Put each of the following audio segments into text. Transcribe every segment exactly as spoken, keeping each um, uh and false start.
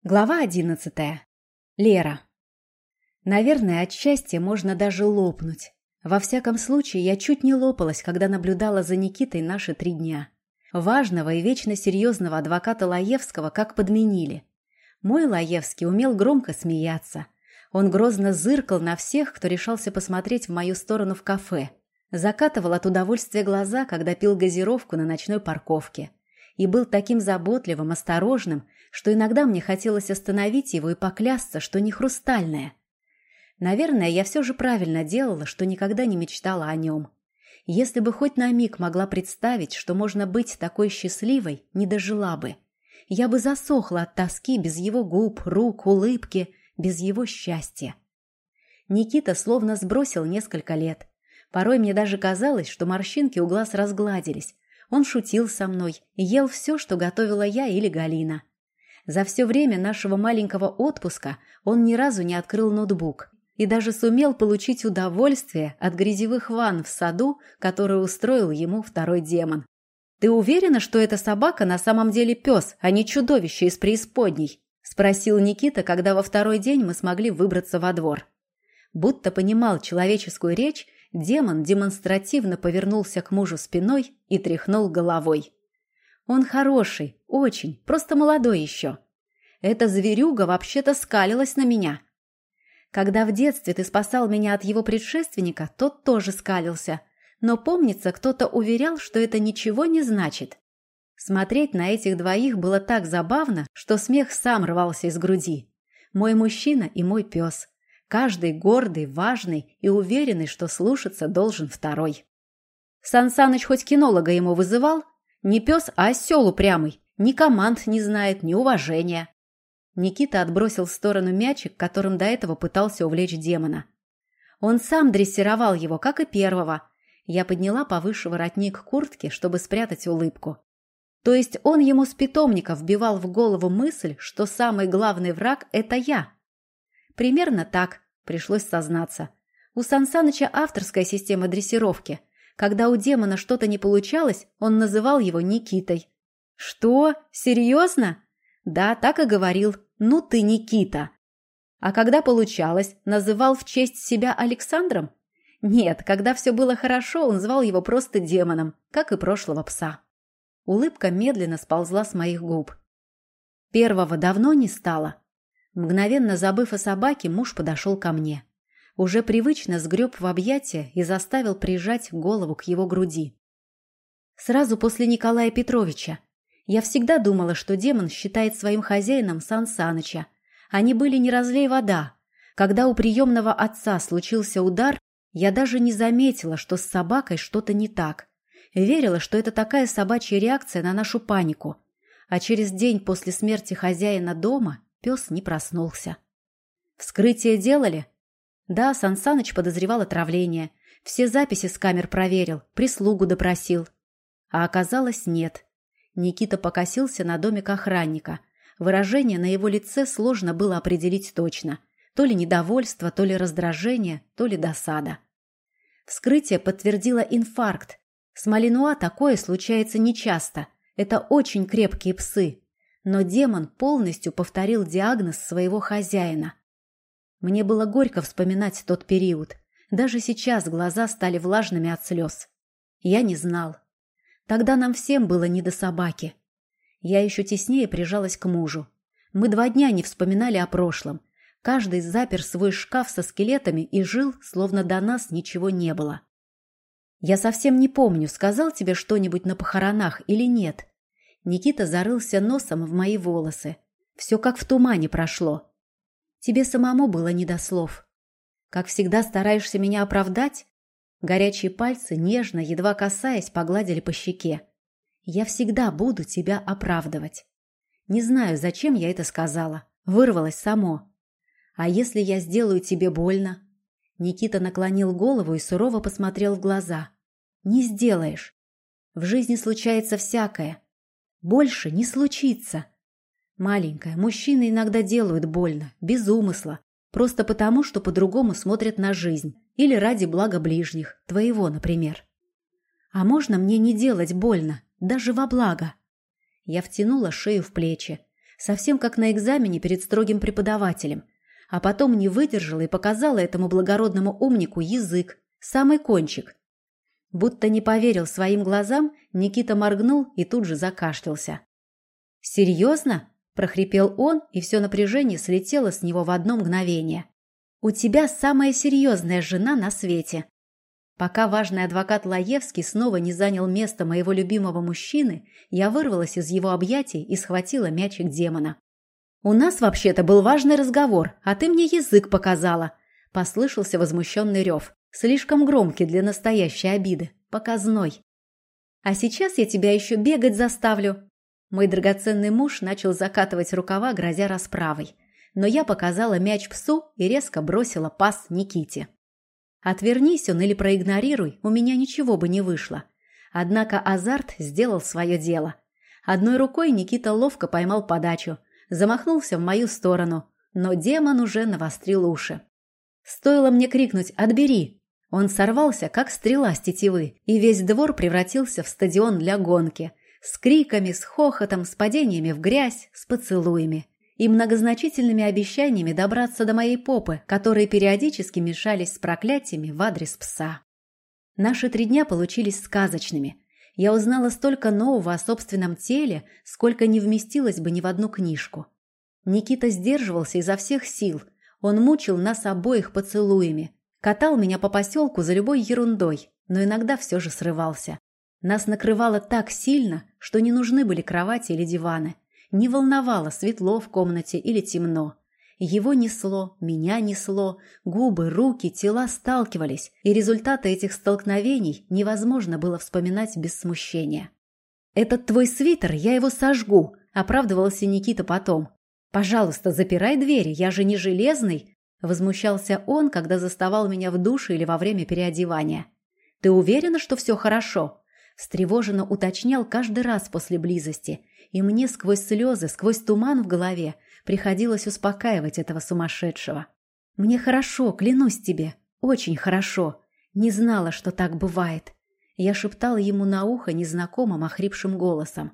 Глава одиннадцатая. Лера. Наверное, от счастья можно даже лопнуть. Во всяком случае, я чуть не лопалась, когда наблюдала за Никитой наши три дня. Важного и вечно серьезного адвоката Лаевского как подменили. Мой Лаевский умел громко смеяться. Он грозно зыркал на всех, кто решался посмотреть в мою сторону в кафе. Закатывал от удовольствия глаза, когда пил газировку на ночной парковке. И был таким заботливым, осторожным, что иногда мне хотелось остановить его и поклясться, что не хрустальное. Наверное, я все же правильно делала, что никогда не мечтала о нем. Если бы хоть на миг могла представить, что можно быть такой счастливой, не дожила бы. Я бы засохла от тоски без его губ, рук, улыбки, без его счастья. Никита словно сбросил несколько лет. Порой мне даже казалось, что морщинки у глаз разгладились. Он шутил со мной и ел все, что готовила я или Галина. За все время нашего маленького отпуска он ни разу не открыл ноутбук и даже сумел получить удовольствие от грязевых ванн в саду, которые устроил ему второй демон. «Ты уверена, что эта собака на самом деле пес, а не чудовище из преисподней?» – спросил Никита, когда во второй день мы смогли выбраться во двор. Будто понимал человеческую речь, демон демонстративно повернулся к мужу спиной и тряхнул головой. «Он хороший, очень, просто молодой еще. Эта зверюга вообще-то скалилась на меня. Когда в детстве ты спасал меня от его предшественника, тот тоже скалился. Но, помнится, кто-то уверял, что это ничего не значит. Смотреть на этих двоих было так забавно, что смех сам рвался из груди. Мой мужчина и мой пес. Каждый гордый, важный и уверенный, что слушаться должен второй. Сан Саныч хоть кинолога ему вызывал? Не пес, а осел упрямый. Ни команд не знает, ни уважения. Никита отбросил в сторону мячик, которым до этого пытался увлечь демона. Он сам дрессировал его, как и первого. Я подняла повыше воротник куртки, чтобы спрятать улыбку. То есть он ему с питомника вбивал в голову мысль, что самый главный враг – это я. Примерно так, пришлось сознаться. У Сан Саныча авторская система дрессировки. Когда у демона что-то не получалось, он называл его Никитой. «Что? Серьезно?» «Да, так и говорил. Ну ты Никита». А когда получалось, называл в честь себя Александром? Нет, когда все было хорошо, он звал его просто демоном, как и прошлого пса. Улыбка медленно сползла с моих губ. Первого давно не стало. Мгновенно забыв о собаке, муж подошел ко мне. Уже привычно сгреб в объятия и заставил прижать голову к его груди. Сразу после Николая Петровича. Я всегда думала, что демон считает своим хозяином Сан Саныча. Они были не разлей вода. Когда у приемного отца случился удар, я даже не заметила, что с собакой что-то не так. Верила, что это такая собачья реакция на нашу панику. А через день после смерти хозяина дома пес не проснулся. Вскрытие делали? Да, Сан Саныч подозревал отравление. Все записи с камер проверил, прислугу допросил. А оказалось, нет. Никита покосился на домик охранника. Выражение на его лице сложно было определить точно. То ли недовольство, то ли раздражение, то ли досада. Вскрытие подтвердило инфаркт. С малинуа такое случается нечасто. Это очень крепкие псы. Но демон полностью повторил диагноз своего хозяина. Мне было горько вспоминать тот период. Даже сейчас глаза стали влажными от слез. Я не знал. Тогда нам всем было не до собаки. Я еще теснее прижалась к мужу. Мы два дня не вспоминали о прошлом. Каждый запер свой шкаф со скелетами и жил, словно до нас ничего не было. Я совсем не помню, сказал тебе что-нибудь на похоронах или нет. Никита зарылся носом в мои волосы. Все как в тумане прошло. Тебе самому было не до слов. Как всегда стараешься меня оправдать? Горячие пальцы, нежно, едва касаясь, погладили по щеке. Я всегда буду тебя оправдывать. Не знаю, зачем я это сказала. Вырвалось само. А если я сделаю тебе больно? Никита наклонил голову и сурово посмотрел в глаза. Не сделаешь. В жизни случается всякое. Больше не случится. Маленькая, мужчины иногда делают больно, без умысла, просто потому, что по-другому смотрят на жизнь или ради блага ближних, твоего, например. А можно мне не делать больно, даже во благо? Я втянула шею в плечи. совсем как на экзамене перед строгим преподавателем. А потом не выдержала и показала этому благородному умнику язык, самый кончик. Будто не поверил своим глазам, Никита моргнул и тут же закашлялся. «Серьезно?» – прохрипел он, и все напряжение слетело с него в одно мгновение. «У тебя самая серьезная жена на свете». Пока важный адвокат Лаевский снова не занял место моего любимого мужчины, я вырвалась из его объятий и схватила мячик демона. «У нас вообще-то был важный разговор, а ты мне язык показала!» – послышался возмущенный рев. Слишком громкий для настоящей обиды, показной. «А сейчас я тебя еще бегать заставлю!» Мой драгоценный муж начал закатывать рукава, грозя расправой. Но я показала мяч псу и резко бросила пас Никите. Отвернись он или проигнорируй, у меня ничего бы не вышло. Однако азарт сделал свое дело. Одной рукой Никита ловко поймал подачу, замахнулся в мою сторону, но демон уже навострил уши. Стоило мне крикнуть «Отбери!», он сорвался, как стрела с тетивы, и весь двор превратился в стадион для гонки. С криками, с хохотом, с падениями в грязь, с поцелуями. И многозначительными обещаниями добраться до моей попы, которые периодически мешались с проклятиями в адрес пса. Наши три дня получились сказочными. Я узнала столько нового о собственном теле, сколько не вместилось бы ни в одну книжку. Никита сдерживался изо всех сил. Он мучил нас обоих поцелуями. Катал меня по поселку за любой ерундой, но иногда все же срывался. Нас накрывало так сильно, что не нужны были кровати или диваны. Не волновало, светло в комнате или темно. Его несло, меня несло, губы, руки, тела сталкивались, и результаты этих столкновений невозможно было вспоминать без смущения. «Этот твой свитер, я его сожгу», – оправдывался Никита потом. «Пожалуйста, запирай двери, я же не железный», – возмущался он, когда заставал меня в душе или во время переодевания. «Ты уверена, что все хорошо?» – встревоженно уточнял каждый раз после близости – и мне сквозь слезы, сквозь туман в голове приходилось успокаивать этого сумасшедшего. «Мне хорошо, клянусь тебе, очень хорошо. Не знала, что так бывает». Я шептала ему на ухо незнакомым охрипшим голосом.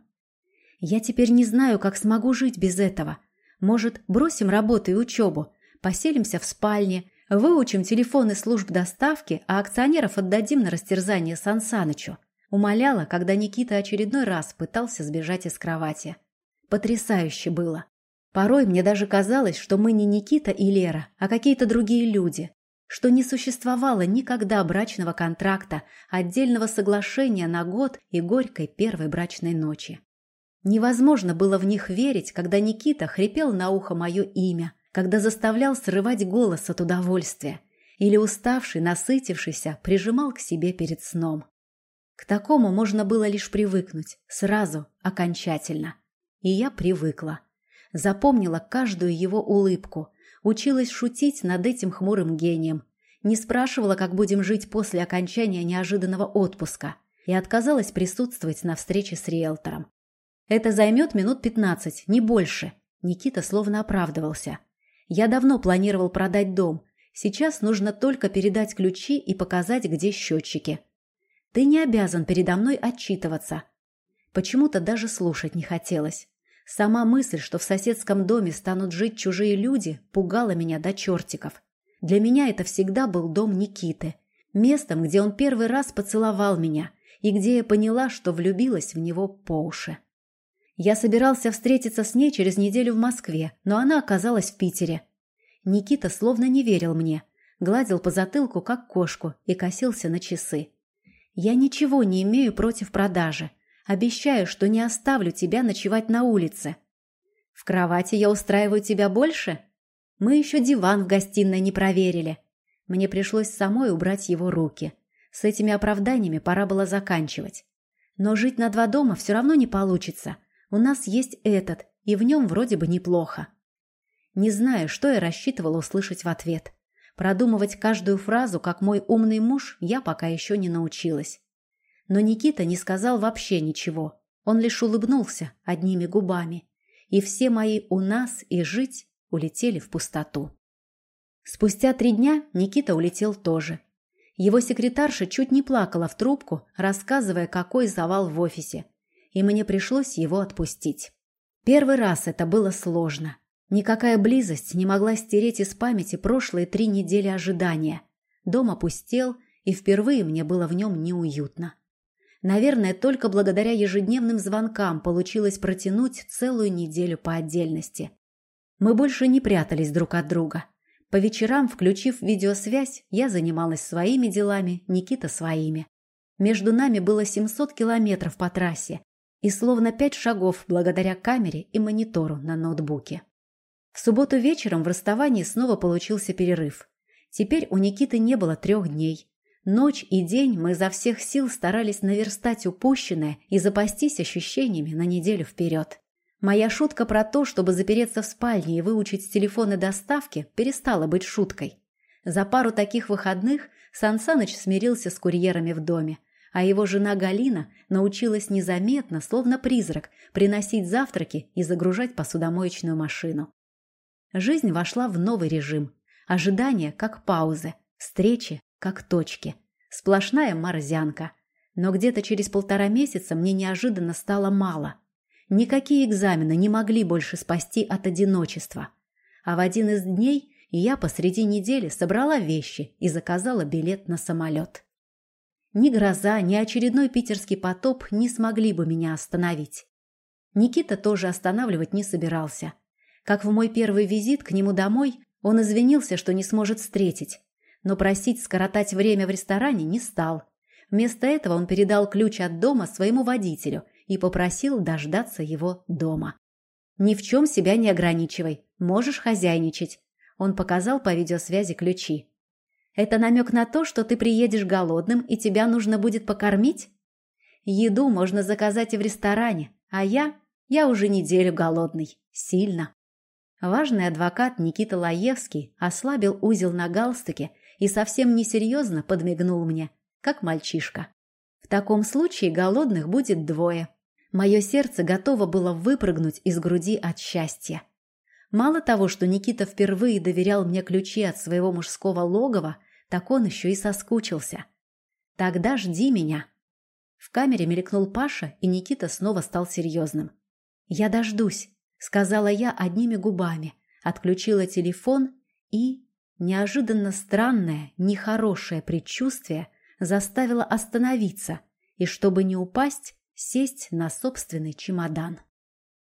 «Я теперь не знаю, как смогу жить без этого. Может, бросим работу и учебу, поселимся в спальне, выучим телефоны служб доставки, а акционеров отдадим на растерзание Сан Санычу». Умоляла, когда Никита очередной раз пытался сбежать из кровати. Потрясающе было. Порой мне даже казалось, что мы не Никита и Лера, а какие-то другие люди, что не существовало никогда брачного контракта, отдельного соглашения на год и горькой первой брачной ночи. Невозможно было в них верить, когда Никита хрипел на ухо мое имя, когда заставлял срывать голос от удовольствия, или уставший, насытившийся, прижимал к себе перед сном. К такому можно было лишь привыкнуть, сразу, окончательно. И я привыкла. Запомнила каждую его улыбку, училась шутить над этим хмурым гением, не спрашивала, как будем жить после окончания неожиданного отпуска, и отказалась присутствовать на встрече с риэлтором. «Это займет минут пятнадцать, не больше», – Никита словно оправдывался. «Я давно планировал продать дом, сейчас нужно только передать ключи и показать, где счетчики». «Ты не обязан передо мной отчитываться». Почему-то даже слушать не хотелось. Сама мысль, что в соседском доме станут жить чужие люди, пугала меня до чертиков. Для меня это всегда был дом Никиты. Местом, где он первый раз поцеловал меня, и где я поняла, что влюбилась в него по уши. Я собирался встретиться с ней через неделю в Москве, но она оказалась в Питере. Никита словно не верил мне, гладил по затылку, как кошку, и косился на часы. «Я ничего не имею против продажи. Обещаю, что не оставлю тебя ночевать на улице». «В кровати я устраиваю тебя больше?» «Мы еще диван в гостиной не проверили». Мне пришлось самой убрать его руки. С этими оправданиями пора было заканчивать. Но жить на два дома все равно не получится. У нас есть этот, и в нем вроде бы неплохо. Не знаю, что я рассчитывала услышать в ответ. Продумывать каждую фразу, как мой умный муж, я пока еще не научилась. Но Никита не сказал вообще ничего. Он лишь улыбнулся одними губами. И все мои «у нас» и «жить» улетели в пустоту. Спустя три дня Никита улетел тоже. Его секретарша чуть не плакала в трубку, рассказывая, какой завал в офисе. И мне пришлось его отпустить. Первый раз это было сложно. Никакая близость не могла стереть из памяти прошлые три недели ожидания. Дом опустел, и впервые мне было в нем неуютно. Наверное, только благодаря ежедневным звонкам получилось протянуть целую неделю по отдельности. Мы больше не прятались друг от друга. По вечерам, включив видеосвязь, я занималась своими делами, Никита своими. Между нами было семьсот километров по трассе и словно пять шагов благодаря камере и монитору на ноутбуке. В субботу вечером в расставании снова получился перерыв. Теперь у Никиты не было трех дней. Ночь и день мы изо всех сил старались наверстать упущенное и запастись ощущениями на неделю вперед. Моя шутка про то, чтобы запереться в спальне и выучить с телефона доставки, перестала быть шуткой. За пару таких выходных Сан Саныч смирился с курьерами в доме, а его жена Галина научилась незаметно, словно призрак, приносить завтраки и загружать посудомоечную машину. Жизнь вошла в новый режим. Ожидания как паузы, встречи как точки. Сплошная морзянка. Но где-то через полтора месяца мне неожиданно стало мало. Никакие экзамены не могли больше спасти от одиночества. А в один из дней я посреди недели собрала вещи и заказала билет на самолет. Ни гроза, ни очередной питерский потоп не смогли бы меня остановить. Никита тоже останавливать не собирался. Как в мой первый визит к нему домой, он извинился, что не сможет встретить. Но просить скоротать время в ресторане не стал. Вместо этого он передал ключ от дома своему водителю и попросил дождаться его дома. «Ни в чем себя не ограничивай, можешь хозяйничать», – он показал по видеосвязи ключи. «Это намек на то, что ты приедешь голодным и тебя нужно будет покормить? Еду можно заказать и в ресторане, а я, я уже неделю голодный, сильно». Важный адвокат Никита Лаевский ослабил узел на галстуке и совсем несерьезно подмигнул мне, как мальчишка. В таком случае голодных будет двое. Мое сердце готово было выпрыгнуть из груди от счастья. Мало того, что Никита впервые доверял мне ключи от своего мужского логова, так он еще и соскучился. «Тогда жди меня». В камере мелькнул Паша, и Никита снова стал серьезным. «Я дождусь», — сказала я одними губами, отключила телефон и... Неожиданно странное, нехорошее предчувствие заставило остановиться и, чтобы не упасть, сесть на собственный чемодан.